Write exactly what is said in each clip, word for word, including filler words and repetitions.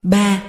Ba.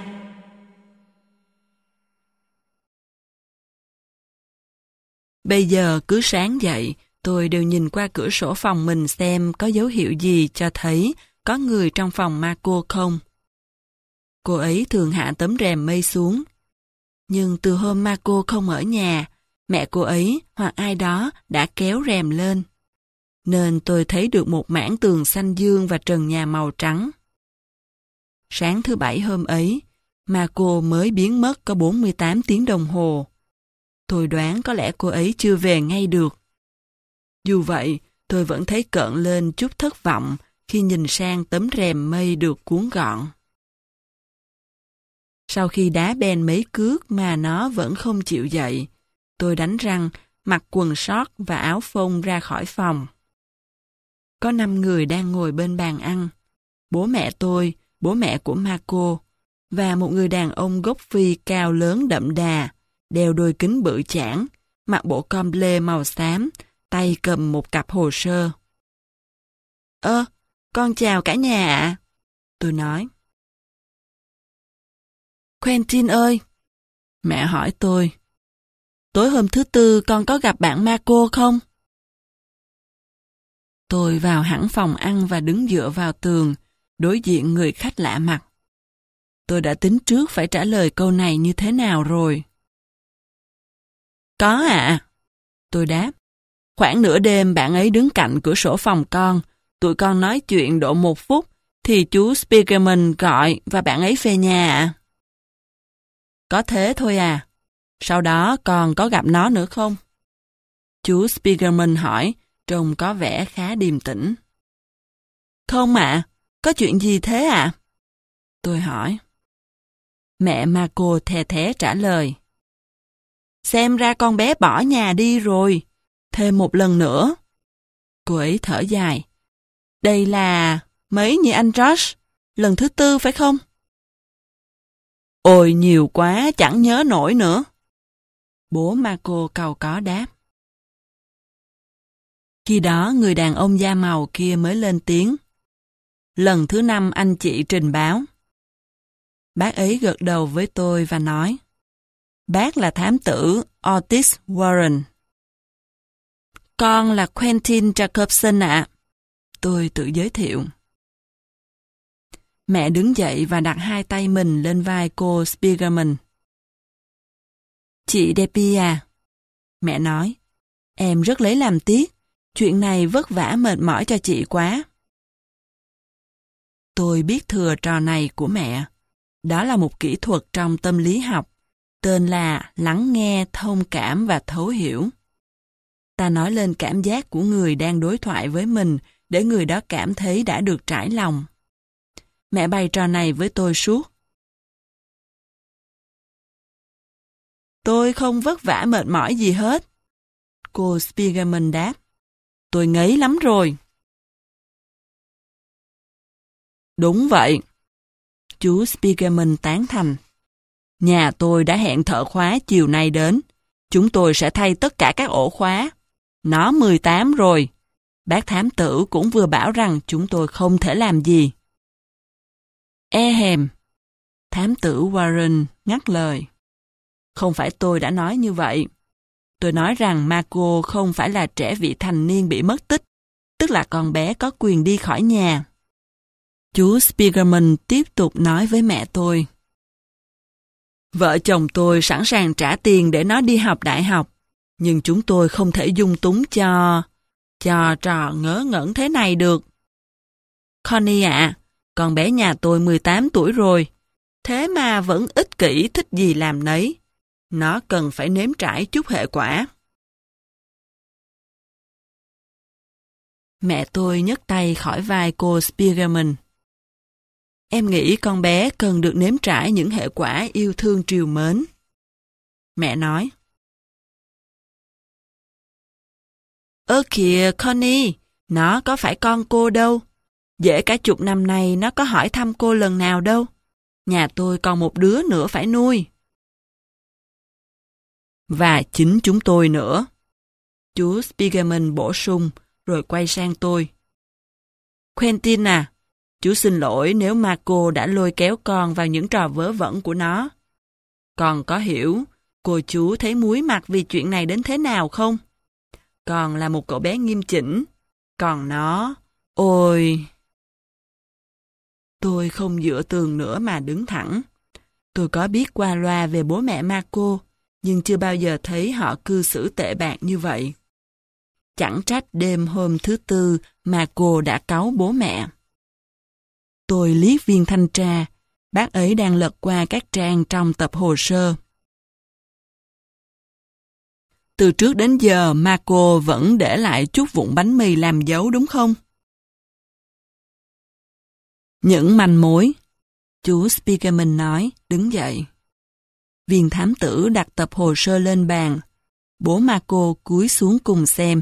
Bây giờ cứ sáng dậy, tôi đều nhìn qua cửa sổ phòng mình xem có dấu hiệu gì cho thấy có người trong phòng Marco không. Cô ấy thường hạ tấm rèm mây xuống. Nhưng từ hôm Marco không ở nhà, mẹ cô ấy hoặc ai đó đã kéo rèm lên. Nên tôi thấy được một mảng tường xanh dương và trần nhà màu trắng. Sáng thứ bảy hôm ấy, Marco mới biến mất có bốn mươi tám tiếng đồng hồ. Tôi đoán có lẽ cô ấy chưa về ngay được. Dù vậy, tôi vẫn thấy cợn lên chút thất vọng khi nhìn sang tấm rèm mây được cuốn gọn. Sau khi đá Ben mấy cước mà nó vẫn không chịu dậy, tôi đánh răng, mặc quần sót và áo phông ra khỏi phòng. Có năm người đang ngồi bên bàn ăn. Bố mẹ tôi, bố mẹ của Marco, và một người đàn ông gốc Phi cao lớn đậm đà, đeo đôi kính bự chảng, mặc bộ com lê màu xám, tay cầm một cặp hồ sơ. Ơ, con chào cả nhà ạ. Tôi nói. Quentin ơi, mẹ hỏi tôi, tối hôm thứ tư con có gặp bạn Marco không? Tôi vào hẳn phòng ăn và đứng dựa vào tường, đối diện người khách lạ mặt. Tôi đã tính trước phải trả lời câu này như thế nào rồi. Có ạ. À. Tôi đáp. Khoảng nửa đêm bạn ấy đứng cạnh cửa sổ phòng con. Tụi con nói chuyện độ một phút, thì chú Spiegelman gọi và bạn ấy về nhà ạ. À. Có thế thôi à. Sau đó con có gặp nó nữa không? Chú Spiegelman hỏi, trông có vẻ khá điềm tĩnh. Không ạ. À. Có chuyện gì thế ạ? À? Tôi hỏi. Mẹ Marco the thé trả lời. Xem ra con bé bỏ nhà đi rồi. Thêm một lần nữa. Cô ấy thở dài. Đây là mấy nhỉ anh Josh? Lần thứ tư phải không? Ôi nhiều quá, chẳng nhớ nổi nữa. Bố Marco cau có đáp. Khi đó người đàn ông da màu kia mới lên tiếng. Lần thứ năm anh chị trình báo. Bác ấy gật đầu với tôi và nói. Bác là thám tử Otis Warren. Con là Quentin Jacobson ạ. Tôi tự giới thiệu. Mẹ đứng dậy và đặt hai tay mình lên vai cô Spiegelman. Chị Debbie à? Mẹ nói. Em rất lấy làm tiếc. Chuyện này vất vả mệt mỏi cho chị quá. Tôi biết thừa trò này của mẹ. Đó là một kỹ thuật trong tâm lý học. Tên là lắng nghe, thông cảm và thấu hiểu. Ta nói lên cảm giác của người đang đối thoại với mình để người đó cảm thấy đã được trải lòng. Mẹ bày trò này với tôi suốt. Tôi không vất vả mệt mỏi gì hết. Cô Spiegelman đáp. Tôi ngấy lắm rồi. Đúng vậy. Chú Spiegelman tán thành. Nhà tôi đã hẹn thợ khóa chiều nay đến. Chúng tôi sẽ thay tất cả các ổ khóa. Nó mười tám rồi. Bác thám tử cũng vừa bảo rằng chúng tôi không thể làm gì. E hèm. Thám tử Warren ngắt lời. Không phải tôi đã nói như vậy. Tôi nói rằng Marco không phải là trẻ vị thành niên bị mất tích, tức là con bé có quyền đi khỏi nhà. Chú Spiegelman tiếp tục nói với mẹ tôi. Vợ chồng tôi sẵn sàng trả tiền để nó đi học đại học, nhưng chúng tôi không thể dung túng cho... cho trò ngớ ngẩn thế này được. Connie ạ, à, con bé nhà tôi mười tám tuổi rồi, thế mà vẫn ích kỷ thích gì làm nấy. Nó cần phải nếm trải chút hệ quả. Mẹ tôi nhấc tay khỏi vai cô Spiegelman. Em nghĩ con bé cần được nếm trải những hệ quả yêu thương trìu mến. Mẹ nói. Ơ kìa Connie, nó có phải con cô đâu. Dễ cả chục năm nay nó có hỏi thăm cô lần nào đâu. Nhà tôi còn một đứa nữa phải nuôi. Và chính chúng tôi nữa. Chú Spiegelman bổ sung, rồi quay sang tôi. Quentin à, Chú xin lỗi nếu Marco đã lôi kéo con vào những trò vớ vẩn của nó. Con có hiểu cô chú thấy muối mặt vì chuyện này đến thế nào không? Con là một cậu bé nghiêm chỉnh. Còn nó... Ôi... Tôi không dựa tường nữa mà đứng thẳng. Tôi có biết qua loa về bố mẹ Marco, nhưng chưa bao giờ thấy họ cư xử tệ bạc như vậy. Chẳng trách đêm hôm thứ tư Marco đã cáu bố mẹ. Tôi liếc viên thanh tra, bác ấy đang lật qua các trang trong tập hồ sơ. Từ trước đến giờ Marco vẫn để lại chút vụn bánh mì làm dấu đúng không? Những manh mối, chú Spiegelman nói, đứng dậy. Viên thám tử đặt tập hồ sơ lên bàn. Bố Marco cúi xuống cùng xem.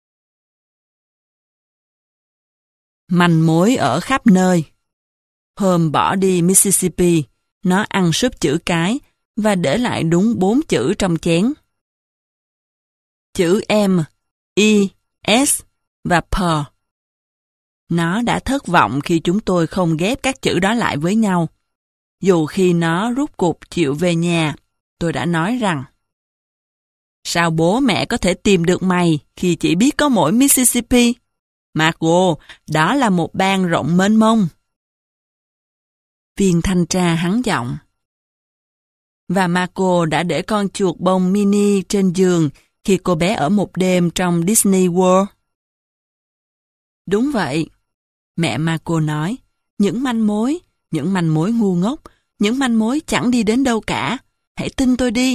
Manh mối ở khắp nơi. Hôm bỏ đi Mississippi, nó ăn súp chữ cái và để lại đúng bốn chữ trong chén. Chữ M, E, S và P. Nó đã thất vọng khi chúng tôi không ghép các chữ đó lại với nhau. Dù khi nó rút cục chịu về nhà, tôi đã nói rằng sao bố mẹ có thể tìm được mày khi chỉ biết có mỗi Mississippi? Marco, đó là một bang rộng mênh mông. Viên thanh tra hắn giọng. Và Marco đã để con chuột bông mini trên giường khi cô bé ở một đêm trong Disney World. Đúng vậy. Mẹ Marco nói, những manh mối, những manh mối ngu ngốc, những manh mối chẳng đi đến đâu cả. Hãy tin tôi đi.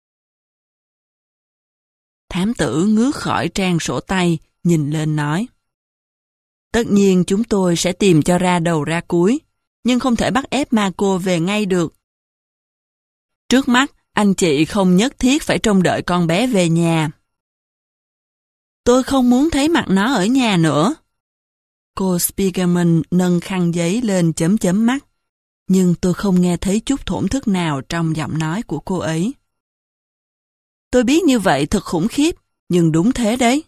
Thám tử ngước khỏi trang sổ tay, nhìn lên nói. Tất nhiên chúng tôi sẽ tìm cho ra đầu ra cuối, nhưng không thể bắt ép Marco về ngay được. Trước mắt, anh chị không nhất thiết phải trông đợi con bé về nhà. Tôi không muốn thấy mặt nó ở nhà nữa. Cô Spiegelman nâng khăn giấy lên chấm chấm mắt, nhưng tôi không nghe thấy chút thổn thức nào trong giọng nói của cô ấy. Tôi biết như vậy thật khủng khiếp, nhưng đúng thế đấy.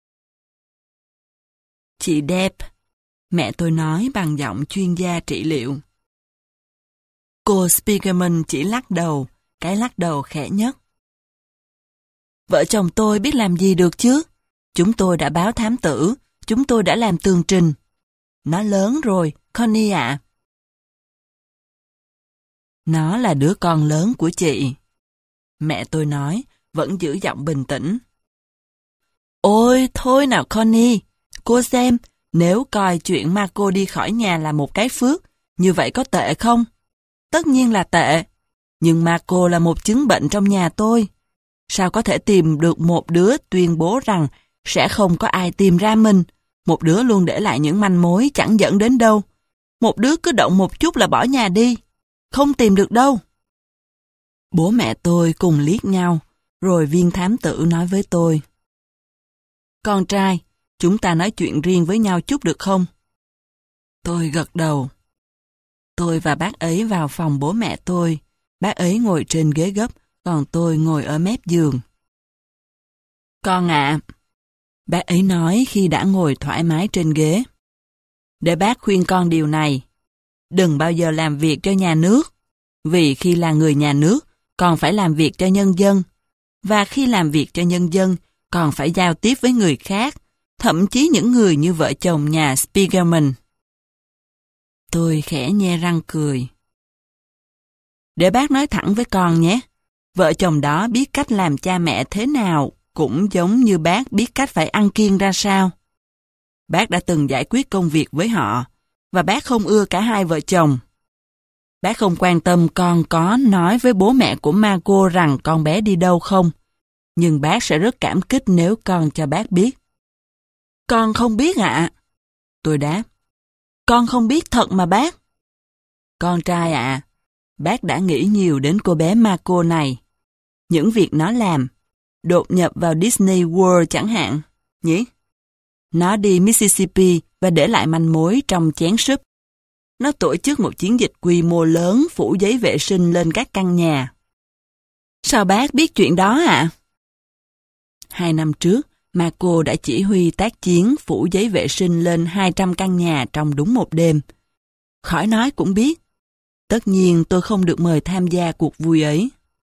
Chị đẹp, mẹ tôi nói bằng giọng chuyên gia trị liệu. Cô Spiegelman chỉ lắc đầu, cái lắc đầu khẽ nhất. Vợ chồng tôi biết làm gì được chứ? Chúng tôi đã báo thám tử, chúng tôi đã làm tường trình. Nó lớn rồi, Connie ạ. Nó là đứa con lớn của chị. Mẹ tôi nói, vẫn giữ giọng bình tĩnh. Ôi, thôi nào Connie, cô xem, nếu coi chuyện Marco đi khỏi nhà là một cái phước, như vậy có tệ không? Tất nhiên là tệ, nhưng Marco là một chứng bệnh trong nhà tôi. Sao có thể tìm được một đứa tuyên bố rằng sẽ không có ai tìm ra mình, một đứa luôn để lại những manh mối chẳng dẫn đến đâu, một đứa cứ động một chút là bỏ nhà đi, không tìm được đâu. Bố mẹ tôi cùng liếc nhau, rồi viên thám tử nói với tôi. Con trai, chúng ta nói chuyện riêng với nhau chút được không? Tôi gật đầu. Tôi và bác ấy vào phòng bố mẹ tôi, bác ấy ngồi trên ghế gấp, còn tôi ngồi ở mép giường. Con ạ, bác ấy nói khi đã ngồi thoải mái trên ghế. Để bác khuyên con điều này, đừng bao giờ làm việc cho nhà nước, vì khi là người nhà nước, còn phải làm việc cho nhân dân, và khi làm việc cho nhân dân, còn phải giao tiếp với người khác, thậm chí những người như vợ chồng nhà Spiegelman. Tôi khẽ nhe răng cười. Để bác nói thẳng với con nhé, vợ chồng đó biết cách làm cha mẹ thế nào, cũng giống như bác biết cách phải ăn kiêng ra sao. Bác đã từng giải quyết công việc với họ, và bác không ưa cả hai vợ chồng. Bác không quan tâm con có nói với bố mẹ của Marco rằng con bé đi đâu không, nhưng bác sẽ rất cảm kích nếu con cho bác biết. Con không biết ạ. Tôi đáp. Con không biết thật mà bác. Con trai ạ, bác đã nghĩ nhiều đến cô bé Marco này. Những việc nó làm, đột nhập vào Disney World chẳng hạn, nhỉ? Nó đi Mississippi và để lại manh mối trong chén súp. Nó tổ chức một chiến dịch quy mô lớn phủ giấy vệ sinh lên các căn nhà. Sao bác biết chuyện đó ạ? Hai năm trước, Marco đã chỉ huy tác chiến phủ giấy vệ sinh lên hai trăm căn nhà trong đúng một đêm, Khỏi nói cũng biết. Tất nhiên tôi không được mời tham gia cuộc vui ấy.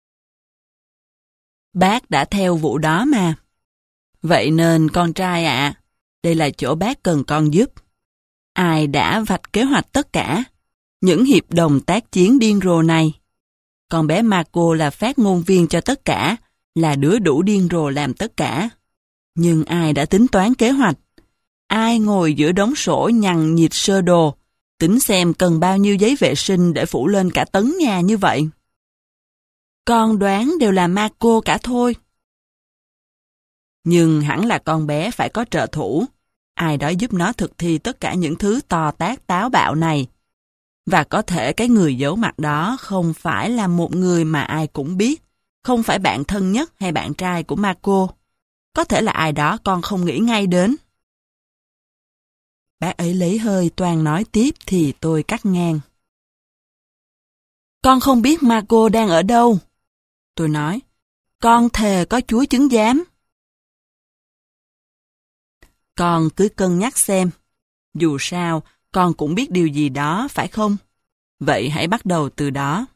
Bác đã theo vụ đó mà. Vậy nên con trai ạ, đây là chỗ bác cần con giúp. Ai đã vạch kế hoạch tất cả những hiệp đồng tác chiến điên rồ này? Con bé Marco là phát ngôn viên cho tất cả, là đứa đủ điên rồ làm tất cả. Nhưng ai đã tính toán kế hoạch? Ai ngồi giữa đống sổ nhằn nhịt sơ đồ, tính xem cần bao nhiêu giấy vệ sinh để phủ lên cả tấn nhà như vậy? Con đoán đều là Marco cả thôi. Nhưng hẳn là con bé phải có trợ thủ. Ai đó giúp nó thực thi tất cả những thứ to tát táo bạo này. Và có thể cái người giấu mặt đó không phải là một người mà ai cũng biết, không phải bạn thân nhất hay bạn trai của Marco. Có thể là ai đó con không nghĩ ngay đến. Bác ấy lấy hơi toan nói tiếp thì tôi cắt ngang. Con không biết Marco đang ở đâu. Tôi nói, con thề có Chúa chứng giám. Con cứ cân nhắc xem. Dù sao, con cũng biết điều gì đó, phải không? Vậy hãy bắt đầu từ đó.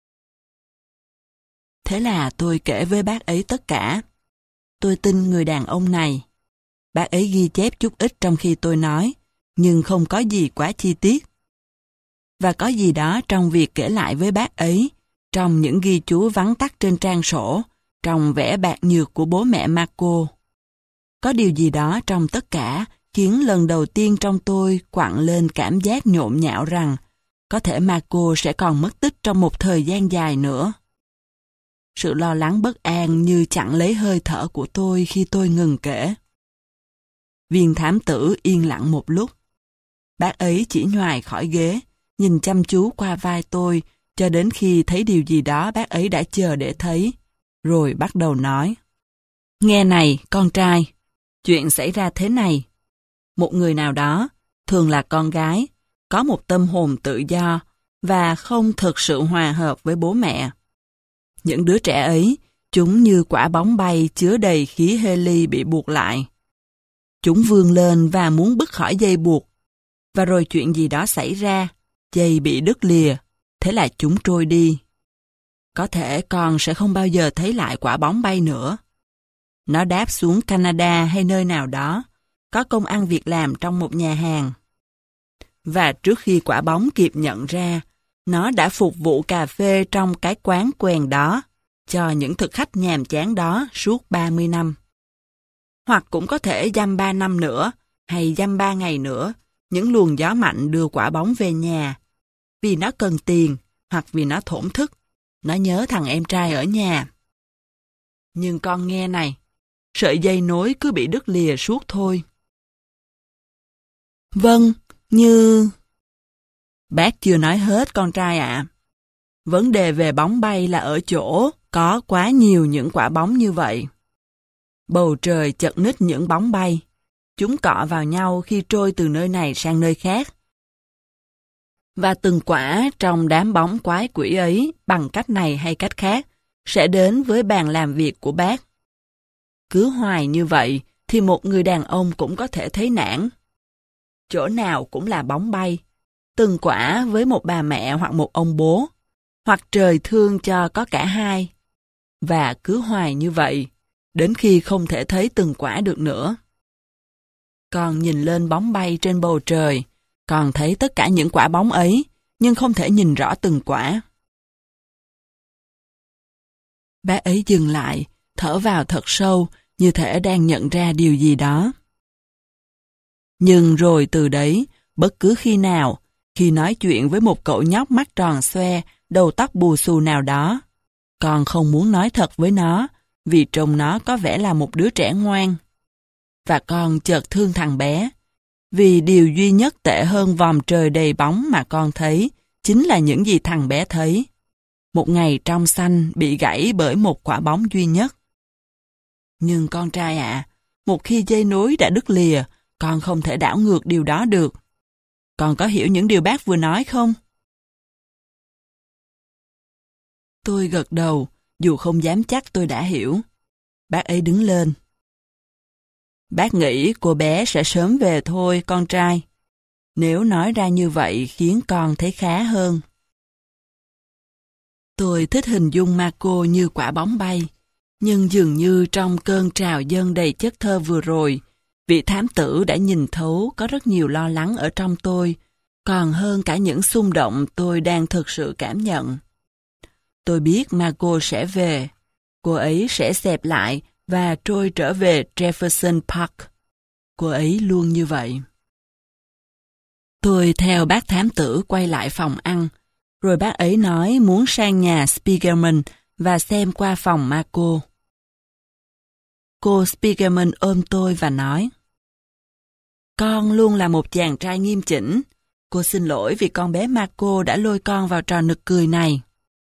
Thế là tôi kể với bác ấy tất cả. Tôi tin người đàn ông này. Bác ấy ghi chép chút ít trong khi tôi nói, nhưng không có gì quá chi tiết. Và có gì đó trong việc kể lại với bác ấy, trong những ghi chú vắn tắt trên trang sổ, trong vẻ bạc nhược của bố mẹ Marco. Có điều gì đó trong tất cả khiến lần đầu tiên trong tôi quặn lên cảm giác nhộn nhạo rằng có thể Marco sẽ còn mất tích trong một thời gian dài nữa. Sự lo lắng bất an như chặn lấy hơi thở của tôi khi tôi ngừng kể. Viên thám tử yên lặng một lúc. Bác ấy chỉ nhoài khỏi ghế, nhìn chăm chú qua vai tôi cho đến khi thấy điều gì đó bác ấy đã chờ để thấy, rồi bắt đầu nói. Nghe này, con trai, chuyện xảy ra thế này. Một người nào đó, thường là con gái, có một tâm hồn tự do và không thực sự hòa hợp với bố mẹ. Những đứa trẻ ấy, chúng như quả bóng bay chứa đầy khí heli bị buộc lại. Chúng vươn lên và muốn bứt khỏi dây buộc. Và rồi chuyện gì đó xảy ra, dây bị đứt lìa, thế là chúng trôi đi. Có thể con sẽ không bao giờ thấy lại quả bóng bay nữa. Nó đáp xuống Canada hay nơi nào đó, có công ăn việc làm trong một nhà hàng. Và trước khi quả bóng kịp nhận ra, nó đã phục vụ cà phê trong cái quán quèn đó, cho những thực khách nhàm chán đó suốt ba mươi năm. Hoặc cũng có thể dăm ba năm nữa, hay dăm ba ngày nữa, những luồng gió mạnh đưa quả bóng về nhà. Vì nó cần tiền, hoặc vì nó thổn thức. Nó nhớ thằng em trai ở nhà. Nhưng con nghe này, sợi dây nối cứ bị đứt lìa suốt thôi. Vâng, như... Bác chưa nói hết con trai ạ. Vấn đề về bóng bay là ở chỗ có quá nhiều những quả bóng như vậy. Bầu trời chật ních những bóng bay. Chúng cọ vào nhau khi trôi từ nơi này sang nơi khác. Và từng quả trong đám bóng quái quỷ ấy, bằng cách này hay cách khác, sẽ đến với bàn làm việc của bác. Cứ hoài như vậy, thì một người đàn ông cũng có thể thấy nản. Chỗ nào cũng là bóng bay. Từng quả với một bà mẹ hoặc một ông bố. Hoặc trời thương cho có cả hai. Và cứ hoài như vậy, đến khi không thể thấy từng quả được nữa. Còn nhìn lên bóng bay trên bầu trời, còn thấy tất cả những quả bóng ấy, nhưng không thể nhìn rõ từng quả. Bác ấy dừng lại, thở vào thật sâu, như thể đang nhận ra điều gì đó. Nhưng rồi từ đấy, bất cứ khi nào, khi nói chuyện với một cậu nhóc mắt tròn xoe, đầu tóc bù xù nào đó, con không muốn nói thật với nó, vì trông nó có vẻ là một đứa trẻ ngoan. Và con chợt thương thằng bé, vì điều duy nhất tệ hơn vòm trời đầy bóng mà con thấy, chính là những gì thằng bé thấy. Một ngày trong xanh bị gãy bởi một quả bóng duy nhất. Nhưng con trai ạ, à, một khi dây nối đã đứt lìa, con không thể đảo ngược điều đó được. Con có hiểu những điều bác vừa nói không? Tôi gật đầu, dù không dám chắc tôi đã hiểu. Bác ấy đứng lên. Bác nghĩ cô bé sẽ sớm về thôi, con trai. Nếu nói ra như vậy khiến con thấy khá hơn. Tôi thích hình dung Marco như quả bóng bay, nhưng dường như trong cơn trào dâng đầy chất thơ vừa rồi, vị thám tử đã nhìn thấu có rất nhiều lo lắng ở trong tôi, còn hơn cả những xung động tôi đang thực sự cảm nhận. Tôi biết Marco sẽ về, cô ấy sẽ xẹp lại và trôi trở về Jefferson Park. Cô ấy luôn như vậy. Tôi theo bác thám tử quay lại phòng ăn, rồi bác ấy nói muốn sang nhà Spiegelman và xem qua phòng Marco. Cô Spiegelman ôm tôi và nói: Con luôn là một chàng trai nghiêm chỉnh. Cô xin lỗi vì con bé Marco đã lôi con vào trò nực cười này.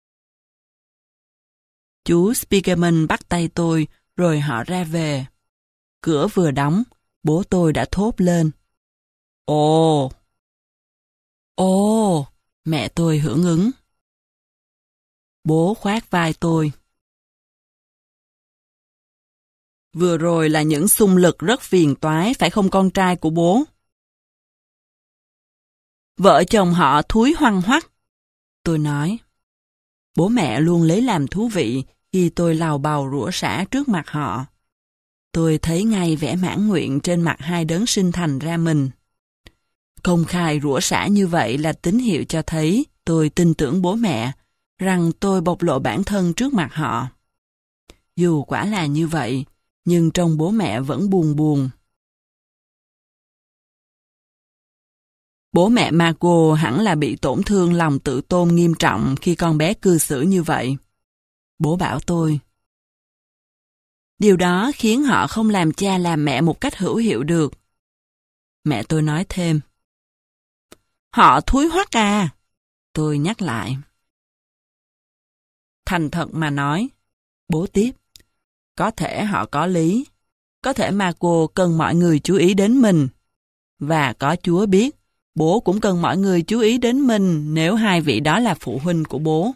Chú Spiegelman bắt tay tôi, rồi họ ra về. Cửa vừa đóng, bố tôi đã thốt lên: Ồ! Ồ! Mẹ tôi hưởng ứng. Bố khoác vai tôi. Vừa rồi là những xung lực rất phiền toái, phải không con trai của bố? Vợ chồng họ thúi hoăng hoắc. Tôi nói. Bố mẹ luôn lấy làm thú vị khi tôi lào bào rủa xả trước mặt họ. Tôi thấy ngay vẻ mãn nguyện trên mặt hai đấng sinh thành ra mình. Công khai rủa xả như vậy là tín hiệu cho thấy tôi tin tưởng bố mẹ, rằng tôi bộc lộ bản thân trước mặt họ. Dù quả là như vậy, nhưng trong bố mẹ vẫn buồn buồn. Bố mẹ Marco hẳn là bị tổn thương lòng tự tôn nghiêm trọng khi con bé cư xử như vậy. Bố bảo tôi. Điều đó khiến họ không làm cha làm mẹ một cách hữu hiệu được. Mẹ tôi nói thêm. Họ thúi hoắc à? Tôi nhắc lại. Thành thật mà nói, bố tiếp. Có thể họ có lý. Có thể Marco cần mọi người chú ý đến mình. Và có Chúa biết, bố cũng cần mọi người chú ý đến mình nếu hai vị đó là phụ huynh của bố.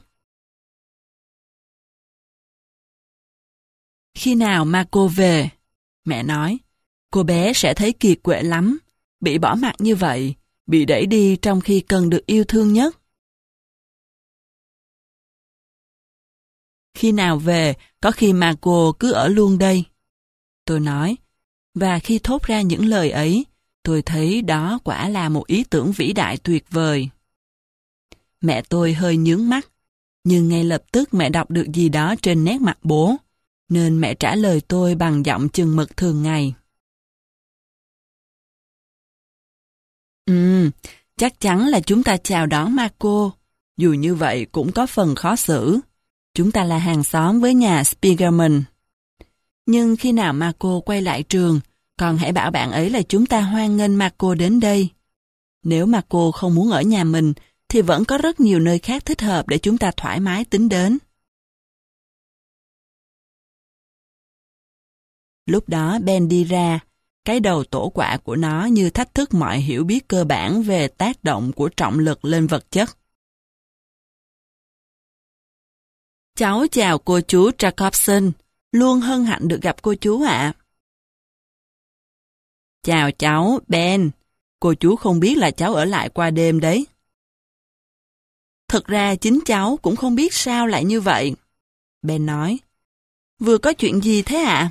Khi nào Marco về, mẹ nói, cô bé sẽ thấy kiệt quệ lắm, bị bỏ mặc như vậy, bị đẩy đi trong khi cần được yêu thương nhất. Khi nào về, có khi Marco cứ ở luôn đây. Tôi nói, và khi thốt ra những lời ấy, tôi thấy đó quả là một ý tưởng vĩ đại tuyệt vời. Mẹ tôi hơi nhướng mắt, nhưng ngay lập tức mẹ đọc được gì đó trên nét mặt bố, nên mẹ trả lời tôi bằng giọng chừng mực thường ngày. Ừ, chắc chắn là chúng ta chào đón Marco, dù như vậy cũng có phần khó xử. Chúng ta là hàng xóm với nhà Spiegelman. Nhưng khi nào Marco quay lại trường, con hãy bảo bạn ấy là chúng ta hoan nghênh Marco đến đây. Nếu Marco không muốn ở nhà mình, thì vẫn có rất nhiều nơi khác thích hợp để chúng ta thoải mái tính đến. Lúc đó Ben đi ra, cái đầu tổ quạ của nó như thách thức mọi hiểu biết cơ bản về tác động của trọng lực lên vật chất. Cháu chào cô chú Jacobson, luôn hân hạnh được gặp cô chú ạ. Chào cháu, Ben, cô chú không biết là cháu ở lại qua đêm đấy. Thật ra chính cháu cũng không biết sao lại như vậy. Ben nói, vừa có chuyện gì thế ạ?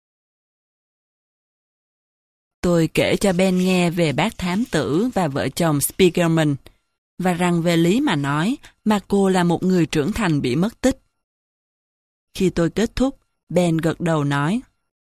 Tôi kể cho Ben nghe về bác thám tử và vợ chồng Spiegelman, và rằng về lý mà nói, Marco là một người trưởng thành bị mất tích. Khi tôi kết thúc, Ben gật đầu nói,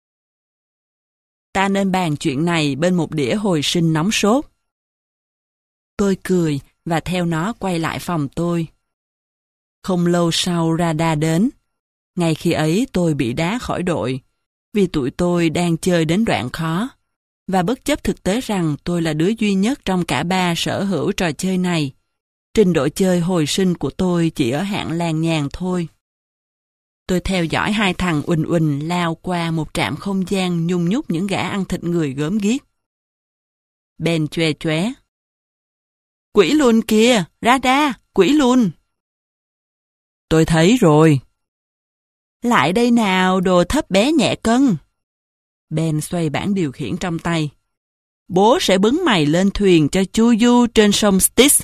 ta nên bàn chuyện này bên một đĩa hồi sinh nóng sốt. Tôi cười và theo nó quay lại phòng tôi. Không lâu sau Rada đến. Ngay khi ấy tôi bị đá khỏi đội, vì tụi tôi đang chơi đến đoạn khó, và bất chấp thực tế rằng tôi là đứa duy nhất trong cả ba sở hữu trò chơi này. Trình độ chơi hồi sinh của tôi chỉ ở hạng làng nhàng thôi. Tôi theo dõi hai thằng uỳnh uỳnh lao qua một trạm không gian nhung nhúc những gã ăn thịt người gớm ghiếc. Ben choe choé. Quỷ lùn kìa, Rada, quỷ lùn. Tôi thấy rồi. Lại đây nào, đồ thấp bé nhẹ cân. Ben xoay bảng điều khiển trong tay. bố sẽ bứng mày lên thuyền cho chu du trên sông Styx.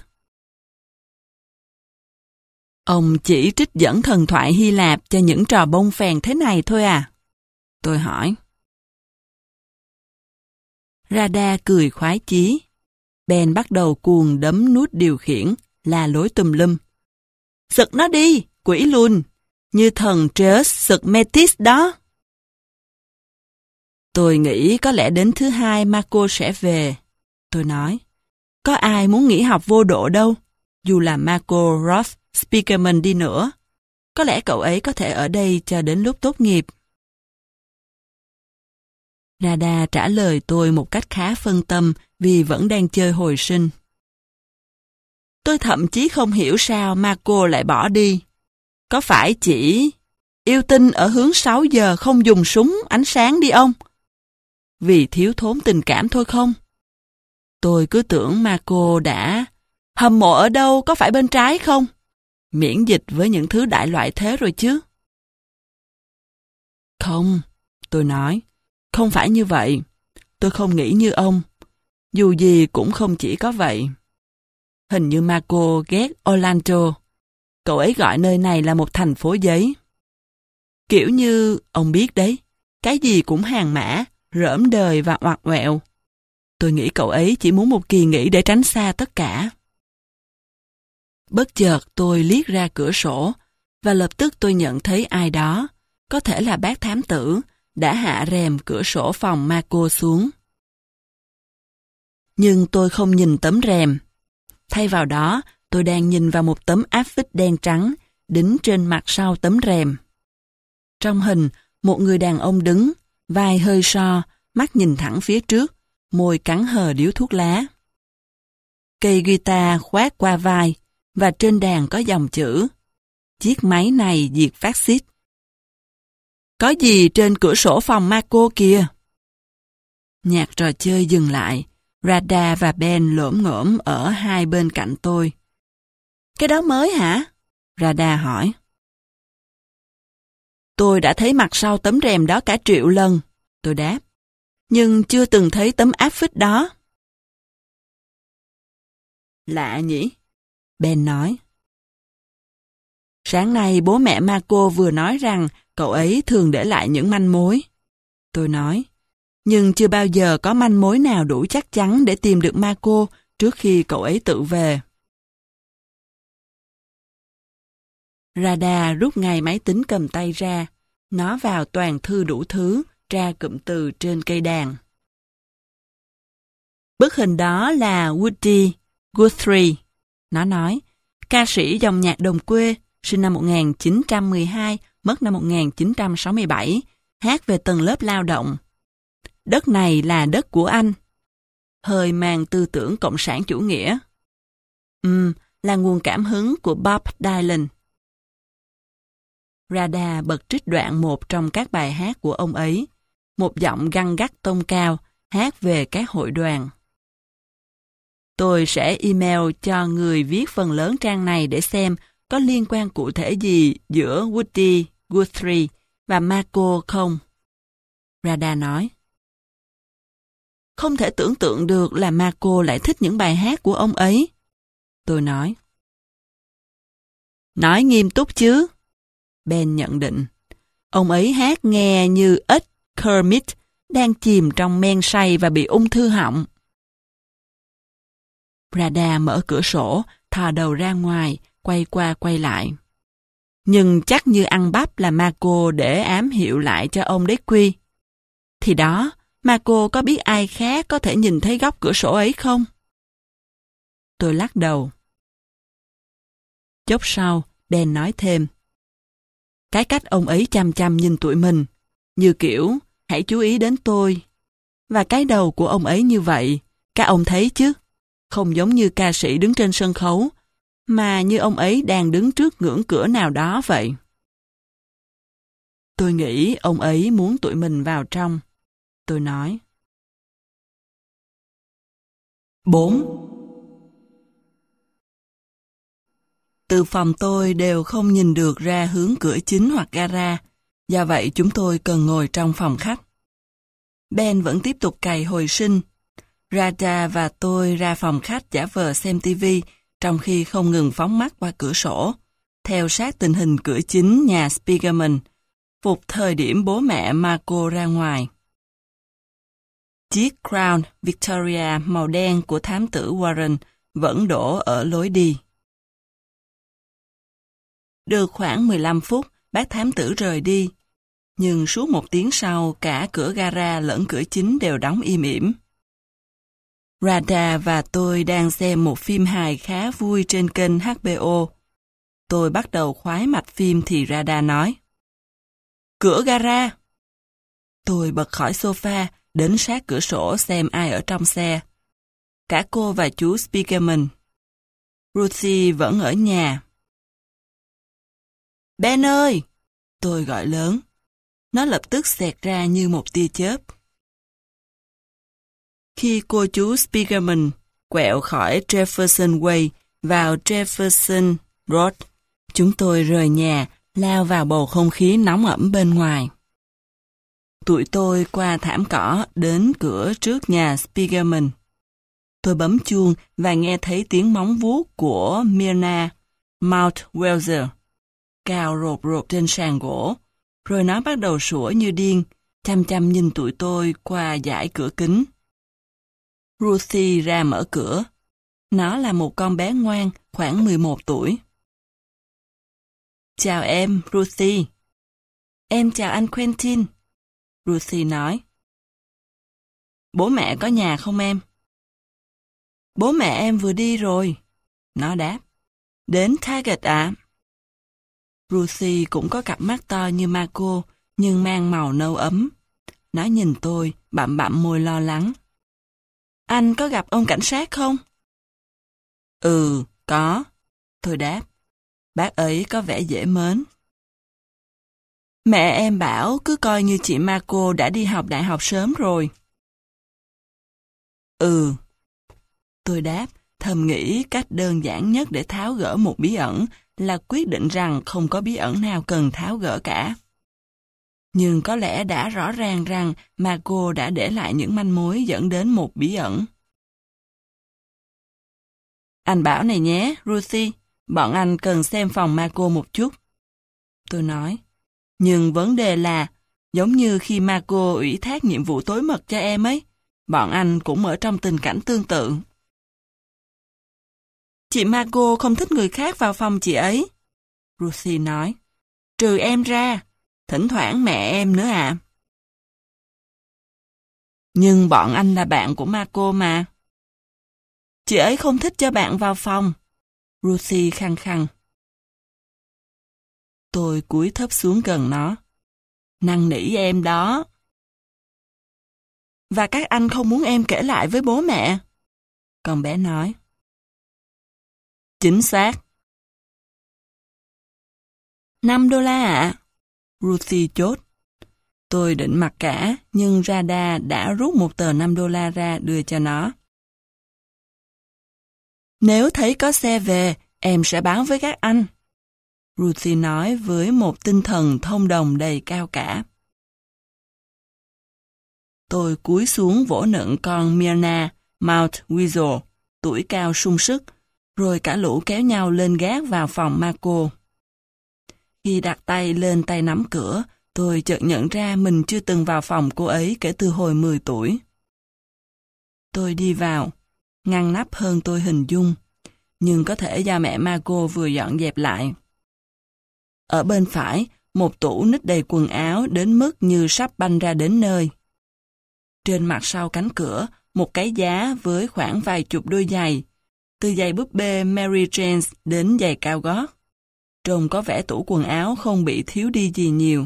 Ông chỉ trích dẫn thần thoại Hy Lạp cho những trò bông phèn thế này thôi à? Tôi hỏi. Rada cười khoái chí. Ben bắt đầu cuồng đấm nút điều khiển, la lối tùm lum. Sực nó đi, quỷ lùn, như thần Zeus sực Metis đó. Tôi nghĩ có lẽ đến thứ hai Marco sẽ về. Tôi nói, có ai muốn nghỉ học vô độ đâu, dù là Marco Roth Spiekerman đi nữa. Có lẽ cậu ấy có thể ở đây cho đến lúc tốt nghiệp. Rada trả lời tôi một cách khá phân tâm vì vẫn đang chơi hồi sinh. Tôi thậm chí không hiểu sao Marco lại bỏ đi. Có phải chỉ yêu tinh ở hướng sáu giờ không dùng súng ánh sáng đi ông? Vì thiếu thốn tình cảm thôi không? Tôi cứ tưởng Marco đã... Hầm mộ ở đâu, có phải bên trái không? Miễn dịch với những thứ đại loại thế rồi chứ. Không, tôi nói. Không phải như vậy. Tôi không nghĩ như ông. Dù gì cũng không chỉ có vậy. Hình như Marco ghét Orlando. Cậu ấy gọi nơi này là một thành phố giấy. Kiểu như, ông biết đấy, cái gì cũng hàng mã, rỡm đời và oặt oẹo. Tôi nghĩ cậu ấy chỉ muốn một kỳ nghỉ để tránh xa tất cả. Bất chợt tôi liếc ra cửa sổ và lập tức tôi nhận thấy ai đó, có thể là bác thám tử, đã hạ rèm cửa sổ phòng Marco xuống. Nhưng tôi không nhìn tấm rèm. Thay vào đó, tôi đang nhìn vào một tấm áp phích đen trắng đính trên mặt sau tấm rèm. Trong hình, một người đàn ông đứng, vai hơi so, mắt nhìn thẳng phía trước, môi cắn hờ điếu thuốc lá. Cây guitar khoác qua vai, và trên đàn có dòng chữ: chiếc máy này diệt phát xít. Có gì trên cửa sổ phòng Marco kìa? Nhạc trò chơi dừng lại. Rada và Ben lổm ngổm ở hai bên cạnh tôi. Cái đó mới hả? Rada hỏi. Tôi đã thấy mặt sau tấm rèm đó cả triệu lần, tôi đáp. Nhưng chưa từng thấy tấm áp phích đó. Lạ nhỉ? Ben nói. Sáng nay bố mẹ Marco vừa nói rằng cậu ấy thường để lại những manh mối. Tôi nói. Nhưng chưa bao giờ có manh mối nào đủ chắc chắn để tìm được Marco trước khi cậu ấy tự về. Rada rút ngay máy tính cầm tay ra. Nó vào toàn thư đủ thứ, tra cụm từ trên cây đàn. Bức hình đó là Woody Guthrie. Nó nói, ca sĩ dòng nhạc đồng quê, sinh năm một nghìn chín trăm mười hai, mất năm một nghìn chín trăm sáu mươi bảy, hát về tầng lớp lao động. Đất này là đất của anh. Hơi mang tư tưởng cộng sản chủ nghĩa. Ừm, là nguồn cảm hứng của Bob Dylan. Rada bật trích đoạn một trong các bài hát của ông ấy. Một giọng găng gắt tông cao, hát về các hội đoàn. Tôi sẽ email cho người viết phần lớn trang này để xem có liên quan cụ thể gì giữa Woody Guthrie và Marco không. Rada nói. Không thể tưởng tượng được là Marco lại thích những bài hát của ông ấy. Tôi nói. Nói nghiêm túc chứ. Ben nhận định. Ông ấy hát nghe như ếch Kermit đang chìm trong men say và bị ung thư họng. Rada mở cửa sổ, thò đầu ra ngoài, quay qua quay lại. Nhưng chắc như ăn bắp là Marco để ám hiệu lại cho ông đấy Quy. Thì đó, Marco có biết ai khác có thể nhìn thấy góc cửa sổ ấy không? Tôi lắc đầu. Chốc sau, Ben nói thêm. Cái cách ông ấy chăm chăm nhìn tụi mình, như kiểu, hãy chú ý đến tôi. Và cái đầu của ông ấy như vậy, các ông thấy chứ? Không giống như ca sĩ đứng trên sân khấu, mà như ông ấy đang đứng trước ngưỡng cửa nào đó vậy. Tôi nghĩ ông ấy muốn tụi mình vào trong. Tôi nói. bốn. Từ phòng tôi đều không nhìn được ra hướng cửa chính hoặc gara, do vậy chúng tôi cần ngồi trong phòng khách. Ben vẫn tiếp tục cày hồi sinh. Rada và tôi ra phòng khách giả vờ xem tivi trong khi không ngừng phóng mắt qua cửa sổ, theo sát tình hình cửa chính nhà Spiegelman, phục thời điểm bố mẹ Marco ra ngoài. Chiếc Crown Victoria màu đen của thám tử Warren vẫn đổ ở lối đi. Được khoảng mười lăm phút, bác thám tử rời đi, nhưng suốt một tiếng sau cả cửa gara lẫn cửa chính đều đóng im ỉm. Rada và tôi đang xem một phim hài khá vui trên kênh hát bê o. Tôi bắt đầu khoái mạch phim thì Rada nói: "Cửa gara!" Tôi bật khỏi sofa, đến sát cửa sổ xem ai ở trong xe. Cả cô và chú Spiegelman. Ruthie vẫn ở nhà. "Ben ơi!" Tôi gọi lớn. Nó lập tức xẹt ra như một tia chớp. Khi cô chú Spiegelman quẹo khỏi Jefferson Way vào Jefferson Road, chúng tôi rời nhà, lao vào bầu không khí nóng ẩm bên ngoài. Tụi tôi qua thảm cỏ đến cửa trước nhà Spiegelman. Tôi bấm chuông và nghe thấy tiếng móng vuốt của Myrna Mount Welser, cao rột rột trên sàn gỗ, rồi nó bắt đầu sủa như điên, chăm chăm nhìn tụi tôi qua dải cửa kính. Ruthie ra mở cửa. Nó là một con bé ngoan, khoảng mười một tuổi. "Chào em, Ruthie." "Em chào anh Quentin." Ruthie nói. "Bố mẹ có nhà không em?" "Bố mẹ em vừa đi rồi." Nó đáp. "Đến Target ạ?" Ruthie cũng có cặp mắt to như Marco, nhưng mang màu nâu ấm. Nó nhìn tôi, bặm bặm môi lo lắng. "Anh có gặp ông cảnh sát không?" "Ừ, có." Tôi đáp. "Bác ấy có vẻ dễ mến." "Mẹ em bảo cứ coi như chị Marco đã đi học đại học sớm rồi." "Ừ." Tôi đáp, thầm nghĩ cách đơn giản nhất để tháo gỡ một bí ẩn là quyết định rằng không có bí ẩn nào cần tháo gỡ cả. Nhưng có lẽ đã rõ ràng rằng Marco đã để lại những manh mối dẫn đến một bí ẩn. "Anh bảo này nhé, Ruthie, bọn anh cần xem phòng Marco một chút." Tôi nói, nhưng vấn đề là, giống như khi Marco ủy thác nhiệm vụ tối mật cho em ấy, bọn anh cũng ở trong tình cảnh tương tự. "Chị Marco không thích người khác vào phòng chị ấy," Ruthie nói. "Trừ em ra, thỉnh thoảng mẹ em nữa ạ." "Nhưng bọn anh là bạn của Marco mà." "Chị ấy không thích cho bạn vào phòng," Ruthie khăng khăng. Tôi cúi thấp xuống gần nó. "Năn nỉ em đó." "Và các anh không muốn em kể lại với bố mẹ," con bé nói. "Chính xác." Năm đô la ạ," Ruthie chốt. Tôi định mặc cả, nhưng Rada đã rút một tờ năm đô la ra đưa cho nó. "Nếu thấy có xe về, em sẽ báo với các anh," Ruthie nói với một tinh thần thông đồng đầy cao cả. Tôi cúi xuống vỗ nựng con Myrna Mount Weasel, tuổi cao sung sức, rồi cả lũ kéo nhau lên gác vào phòng Marco. Khi đặt tay lên tay nắm cửa, tôi chợt nhận ra mình chưa từng vào phòng cô ấy kể từ hồi mười tuổi. Tôi đi vào, ngăn nắp hơn tôi hình dung, nhưng có thể do mẹ Marco vừa dọn dẹp lại. Ở bên phải, một tủ nít đầy quần áo đến mức như sắp banh ra đến nơi. Trên mặt sau cánh cửa, một cái giá với khoảng vài chục đôi giày, từ giày búp bê Mary Jane đến giày cao gót. Trông có vẻ tủ quần áo không bị thiếu đi gì nhiều.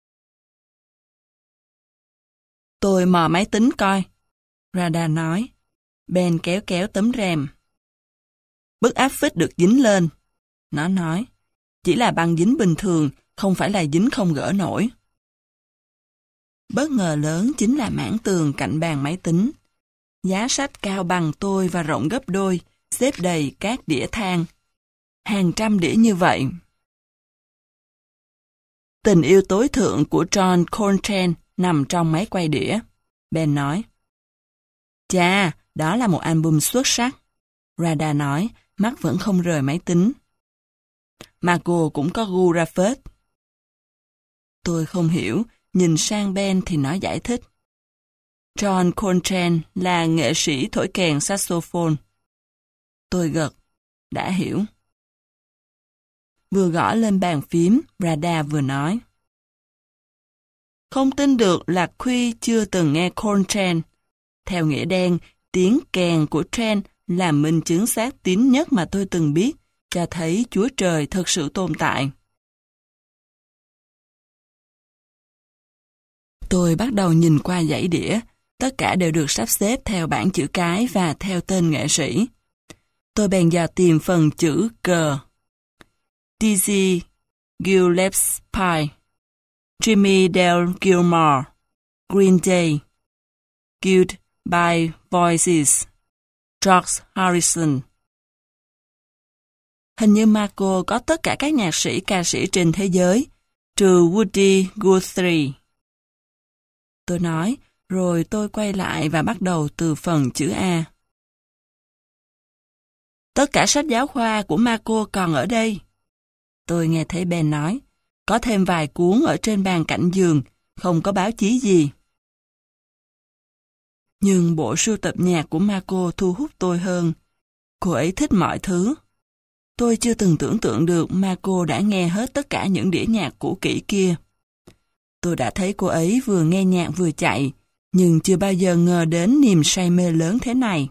"Tôi mò máy tính coi," Rada nói. Ben kéo kéo tấm rèm. "Bức áp phích được dính lên," nó nói. "Chỉ là băng dính bình thường, không phải là dính không gỡ nổi." Bất ngờ lớn chính là mảng tường cạnh bàn máy tính. Giá sách cao bằng tôi và rộng gấp đôi, xếp đầy các đĩa than. Hàng trăm đĩa như vậy. "Tình yêu tối thượng của John Coltrane nằm trong máy quay đĩa," Ben nói. "Chà, Đó là một album xuất sắc. Rada nói, mắt vẫn không rời máy tính. Marco cũng có gu ra phết. Tôi không hiểu, nhìn sang Ben thì nó giải thích. John Coltrane là nghệ sĩ thổi kèn saxophone. Tôi gật, đã hiểu. Vừa gõ lên bàn phím, Rada vừa nói. Không tin được là Quy chưa từng nghe Coltrane. Theo nghĩa đen, tiếng kèn của Trane là minh chứng xác tín nhất mà tôi từng biết, cho thấy Chúa Trời thực sự tồn tại. Tôi bắt đầu nhìn qua dãy đĩa, tất cả đều được sắp xếp theo bảng chữ cái và theo tên nghệ sĩ. Tôi bèn dò tìm phần chữ cờ. Dizzy Gillespie, Jimmy Dale Gilmore, Green Day, Guided by Voices, George Harrison. Hình như Marco có tất cả các nhạc sĩ ca sĩ trên thế giới, trừ Woody Guthrie. Tôi nói, rồi tôi quay lại và bắt đầu từ phần chữ A. Tất cả sách giáo khoa của Marco còn ở đây. Tôi nghe thấy Ben nói, có thêm vài cuốn ở trên bàn cạnh giường, không có báo chí gì. Nhưng bộ sưu tập nhạc của Marco thu hút tôi hơn. Cô ấy thích mọi thứ. Tôi chưa từng tưởng tượng được Marco đã nghe hết tất cả những đĩa nhạc cũ kỹ kia. Tôi đã thấy cô ấy vừa nghe nhạc vừa chạy, nhưng chưa bao giờ ngờ đến niềm say mê lớn thế này.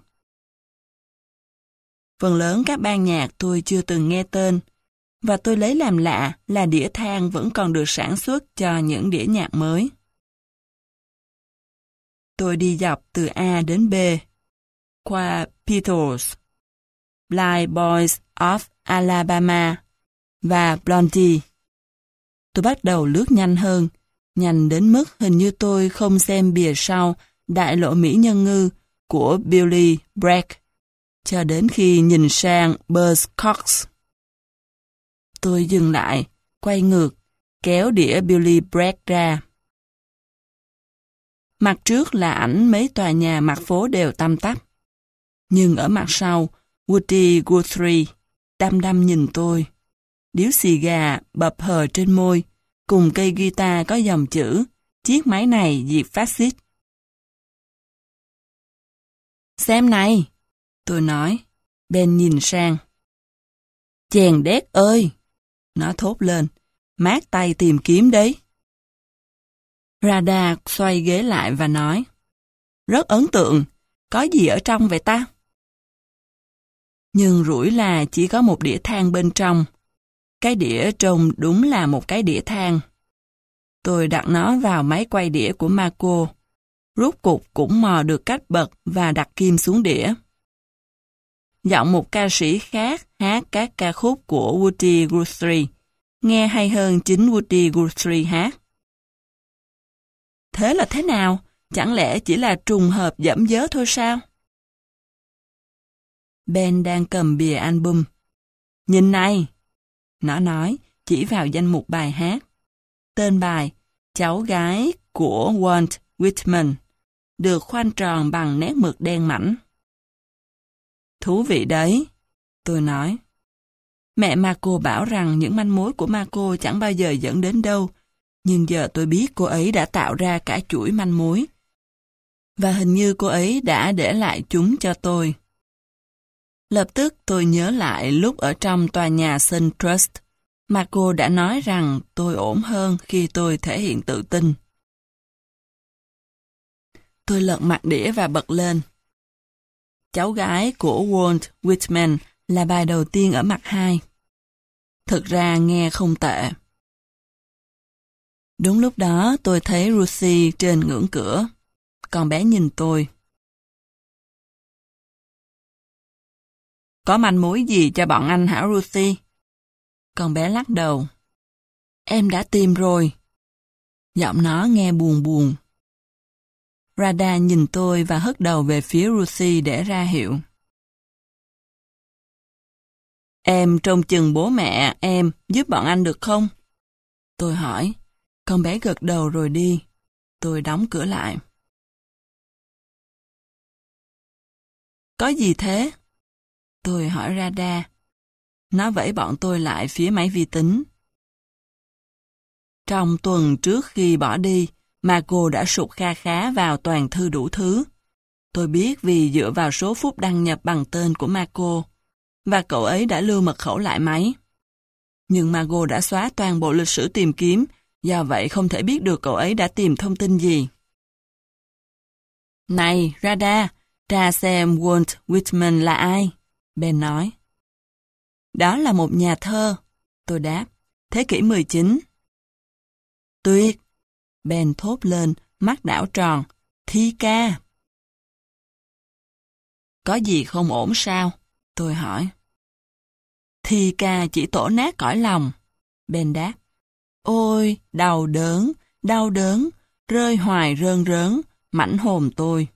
Phần lớn các ban nhạc tôi chưa từng nghe tên, và tôi lấy làm lạ là đĩa than vẫn còn được sản xuất cho những đĩa nhạc mới. Tôi đi dọc từ A đến B, qua Beatles, Blind Boys of Alabama và Blondie. Tôi bắt đầu lướt nhanh hơn, nhanh đến mức hình như tôi không xem bìa sau Đại lộ Mỹ Nhân Ngư của Billy Bragg, cho đến khi nhìn sang Buzzcocks. Tôi dừng lại, quay ngược, kéo đĩa Billy Bragg ra. Mặt trước là ảnh mấy tòa nhà mặt phố đều tăm tắp. Nhưng ở mặt sau, Woody Guthrie đăm đăm nhìn tôi. Điếu xì gà bập hờ trên môi, cùng cây guitar có dòng chữ, chiếc máy này diệt phát xít. Xem này, tôi nói. Ben nhìn sang. Chèn đét ơi! Nó thốt lên, mát tay tìm kiếm đấy. Rada xoay ghế lại và nói, rất ấn tượng, có gì ở trong vậy ta? Nhưng rủi là chỉ có một đĩa than bên trong. Cái đĩa trông đúng là một cái đĩa than. Tôi đặt nó vào máy quay đĩa của Marco. Rốt cục cũng mò được cách bật và đặt kim xuống đĩa. Giọng một ca sĩ khác hát các ca khúc của Woody Guthrie, nghe hay hơn chính Woody Guthrie hát. Thế là thế nào? Chẳng lẽ chỉ là trùng hợp dẫm dớ thôi sao? Ben đang cầm bìa album. Nhìn này! Nó nói, chỉ vào danh mục bài hát. Tên bài, Cháu gái của Walt Whitman, được khoanh tròn bằng nét mực đen mảnh. Thú vị đấy, tôi nói. Mẹ Marco bảo rằng những manh mối của Marco chẳng bao giờ dẫn đến đâu, nhưng giờ tôi biết cô ấy đã tạo ra cả chuỗi manh mối. Và hình như cô ấy đã để lại chúng cho tôi. Lập tức tôi nhớ lại lúc ở trong tòa nhà SunTrust, Marco đã nói rằng tôi ổn hơn khi tôi thể hiện tự tin. Tôi lật mặt đĩa và bật lên. Cháu gái của Walt Whitman là bài đầu tiên ở mặt hai. Thực ra nghe không tệ. Đúng lúc đó tôi thấy Ruthie trên ngưỡng cửa. Con bé nhìn tôi. Có manh mối gì cho bọn anh hả Ruthie? Con bé lắc đầu. Em đã tìm rồi. Giọng nó nghe buồn buồn. Rada nhìn tôi và hất đầu về phía Ruthie để ra hiệu. Em trông chừng bố mẹ em giúp bọn anh được không? Tôi hỏi. Con bé gật đầu rồi đi. Tôi đóng cửa lại. Có gì thế? Tôi hỏi Radha. Nó vẫy bọn tôi lại phía máy vi tính. Trong tuần trước khi bỏ đi, Marco đã sụt kha khá vào toàn thư đủ thứ. Tôi biết vì dựa vào số phút đăng nhập bằng tên của Marco, và cậu ấy đã lưu mật khẩu lại máy. Nhưng Marco đã xóa toàn bộ lịch sử tìm kiếm, do vậy không thể biết được cậu ấy đã tìm thông tin gì. Này, Radha, tra xem Walt Whitman là ai? Ben nói. Đó là một nhà thơ, tôi đáp, thế kỷ mười chín. Tuyệt! Ben thốt lên, mắt đảo tròn. Thi ca! Có gì không ổn sao? Tôi hỏi. Thi ca chỉ tổ nát cõi lòng. Ben đáp. Ôi, đau đớn, đau đớn, rơi hoài rơn rớn, mảnh hồn tôi.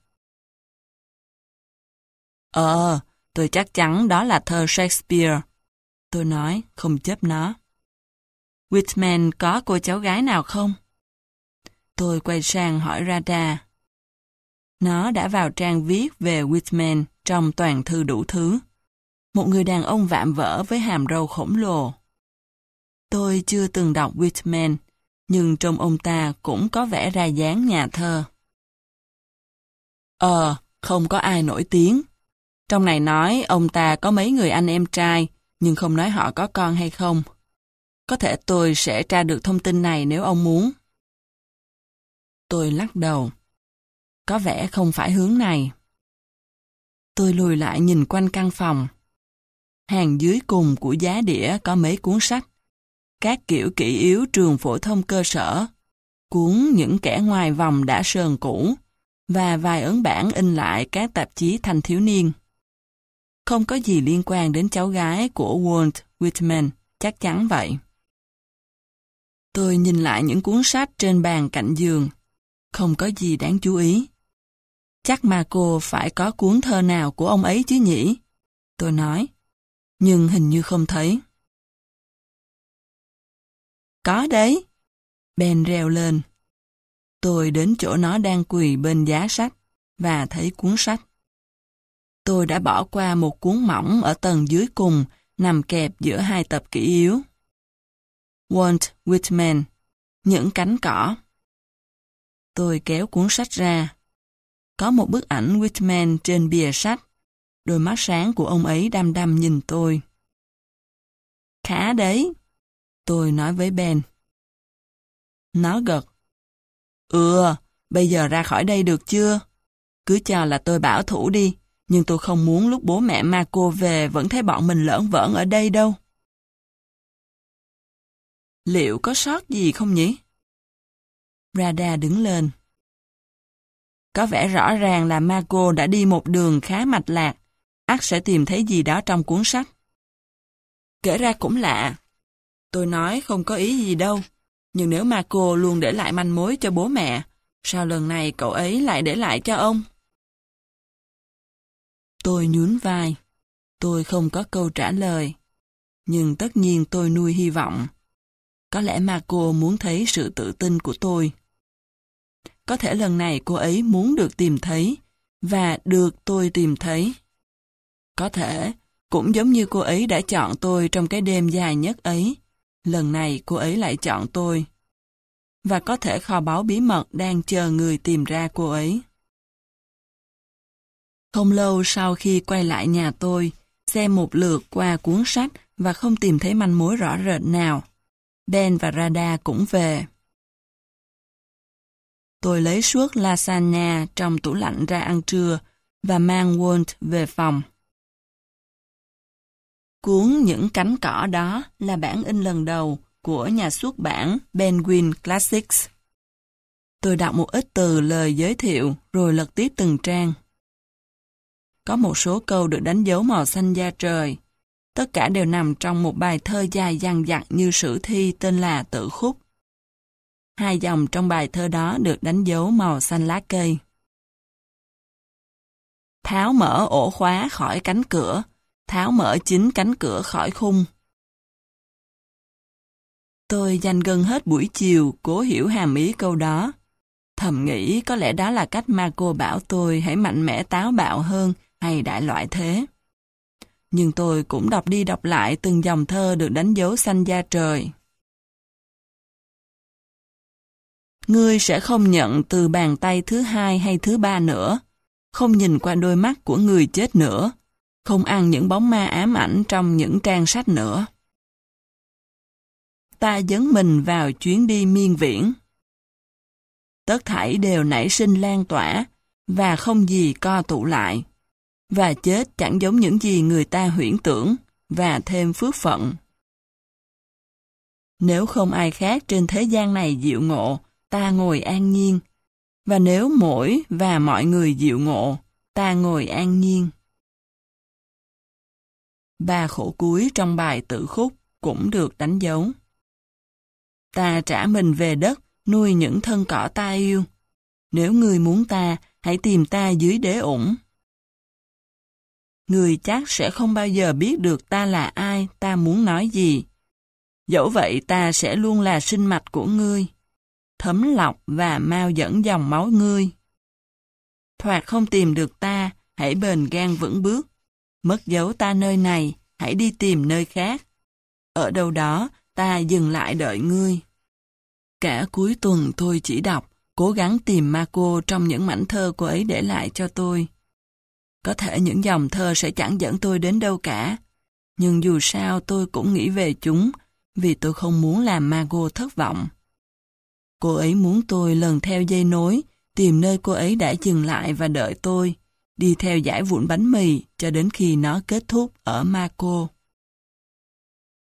Ờ, tôi chắc chắn đó là thơ Shakespeare. Tôi nói, không chấp nó. Whitman có cô cháu gái nào không? Tôi quay sang hỏi Radha. Nó đã vào trang viết về Whitman trong toàn thư đủ thứ. Một người đàn ông vạm vỡ với hàm râu khổng lồ. Tôi chưa từng đọc Whitman, nhưng trong ông ta cũng có vẻ ra dáng nhà thơ. Ờ, không có ai nổi tiếng. Trong này nói ông ta có mấy người anh em trai, nhưng không nói họ có con hay không. Có thể tôi sẽ tra được thông tin này nếu ông muốn. Tôi lắc đầu. Có vẻ không phải hướng này. Tôi lùi lại nhìn quanh căn phòng. Hàng dưới cùng của giá đĩa có mấy cuốn sách. Các kiểu kỷ yếu trường phổ thông cơ sở. Cuốn những kẻ ngoài vòng đã sờn cũ. Và vài ấn bản in lại các tạp chí thanh thiếu niên. Không có gì liên quan đến cháu gái của Walt Whitman, chắc chắn vậy. Tôi nhìn lại những cuốn sách trên bàn cạnh giường. Không có gì đáng chú ý. Chắc Marco phải có cuốn thơ nào của ông ấy chứ nhỉ? Tôi nói. Nhưng hình như không thấy. Có đấy. Ben reo lên. Tôi đến chỗ nó đang quỳ bên giá sách và thấy cuốn sách. Tôi đã bỏ qua một cuốn mỏng ở tầng dưới cùng nằm kẹp giữa hai tập kỷ yếu. Walt Whitman, Những cánh cỏ. Tôi kéo cuốn sách ra. Có một bức ảnh Whitman trên bìa sách. Đôi mắt sáng của ông ấy đăm đăm nhìn tôi. Khá đấy, tôi nói với Ben. Nó gật. Ừ, bây giờ ra khỏi đây được chưa? Cứ cho là tôi bảo thủ đi, nhưng tôi không muốn lúc bố mẹ Marco về vẫn thấy bọn mình lởn vởn ở đây đâu. Liệu có sót gì không nhỉ? Radha đứng lên. Có vẻ rõ ràng là Marco đã đi một đường khá mạch lạc, ắt sẽ tìm thấy gì đó trong cuốn sách. Kể ra cũng lạ. Tôi nói không có ý gì đâu, nhưng nếu Marco luôn để lại manh mối cho bố mẹ, sao lần này cậu ấy lại để lại cho ông? Tôi nhún vai. Tôi không có câu trả lời. Nhưng tất nhiên tôi nuôi hy vọng. Có lẽ Marco muốn thấy sự tự tin của tôi. Có thể lần này cô ấy muốn được tìm thấy, và được tôi tìm thấy. Có thể, cũng giống như cô ấy đã chọn tôi trong cái đêm dài nhất ấy, lần này cô ấy lại chọn tôi. Và có thể kho báu bí mật đang chờ người tìm ra cô ấy. Không lâu sau khi quay lại nhà tôi, xem một lượt qua cuốn sách và không tìm thấy manh mối rõ rệt nào, Ben và Radha cũng về. Tôi lấy suất lasagna trong tủ lạnh ra ăn trưa và mang Walt về phòng. Cuốn Những cánh cỏ đó là bản in lần đầu của nhà xuất bản Penguin Classics. Tôi đọc một ít từ lời giới thiệu rồi lật tiếp từng trang. Có một số câu được đánh dấu màu xanh da trời. Tất cả đều nằm trong một bài thơ dài dằng dặc như sử thi tên là Tự Khúc. Hai dòng trong bài thơ đó được đánh dấu màu xanh lá cây. Tháo mở ổ khóa khỏi cánh cửa, tháo mở chính cánh cửa khỏi khung. Tôi dành gần hết buổi chiều cố hiểu hàm ý câu đó. Thầm nghĩ có lẽ đó là cách Marco bảo tôi hãy mạnh mẽ táo bạo hơn hay đại loại thế. Nhưng tôi cũng đọc đi đọc lại từng dòng thơ được đánh dấu xanh da trời. Ngươi sẽ không nhận từ bàn tay thứ hai hay thứ ba nữa, không nhìn qua đôi mắt của người chết nữa, không ăn những bóng ma ám ảnh trong những trang sách nữa. Ta dấn mình vào chuyến đi miên viễn. Tất thảy đều nảy sinh lan tỏa, và không gì co tụ lại. Và chết chẳng giống những gì người ta huyễn tưởng, và thêm phước phận. Nếu không ai khác trên thế gian này diệu ngộ, ta ngồi an nhiên. Và nếu mỗi và mọi người diệu ngộ, ta ngồi an nhiên. Ba khổ cuối trong bài Tử Khúc cũng được đánh dấu. Ta trả mình về đất, nuôi những thân cỏ ta yêu. Nếu ngươi muốn ta, hãy tìm ta dưới đế ủng. Ngươi chắc sẽ không bao giờ biết được ta là ai, ta muốn nói gì. Dẫu vậy ta sẽ luôn là sinh mạch của ngươi, thấm lọc và mau dẫn dòng máu ngươi. Thoạt không tìm được ta, hãy bền gan vững bước. Mất dấu ta nơi này, hãy đi tìm nơi khác. Ở đâu đó, ta dừng lại đợi ngươi. Cả cuối tuần tôi chỉ đọc, cố gắng tìm Marco trong những mảnh thơ cô ấy để lại cho tôi. Có thể những dòng thơ sẽ chẳng dẫn tôi đến đâu cả, nhưng dù sao tôi cũng nghĩ về chúng, vì tôi không muốn làm Marco thất vọng. Cô ấy muốn tôi lần theo dây nối, tìm nơi cô ấy đã dừng lại và đợi tôi, đi theo dải vụn bánh mì cho đến khi nó kết thúc ở Marco.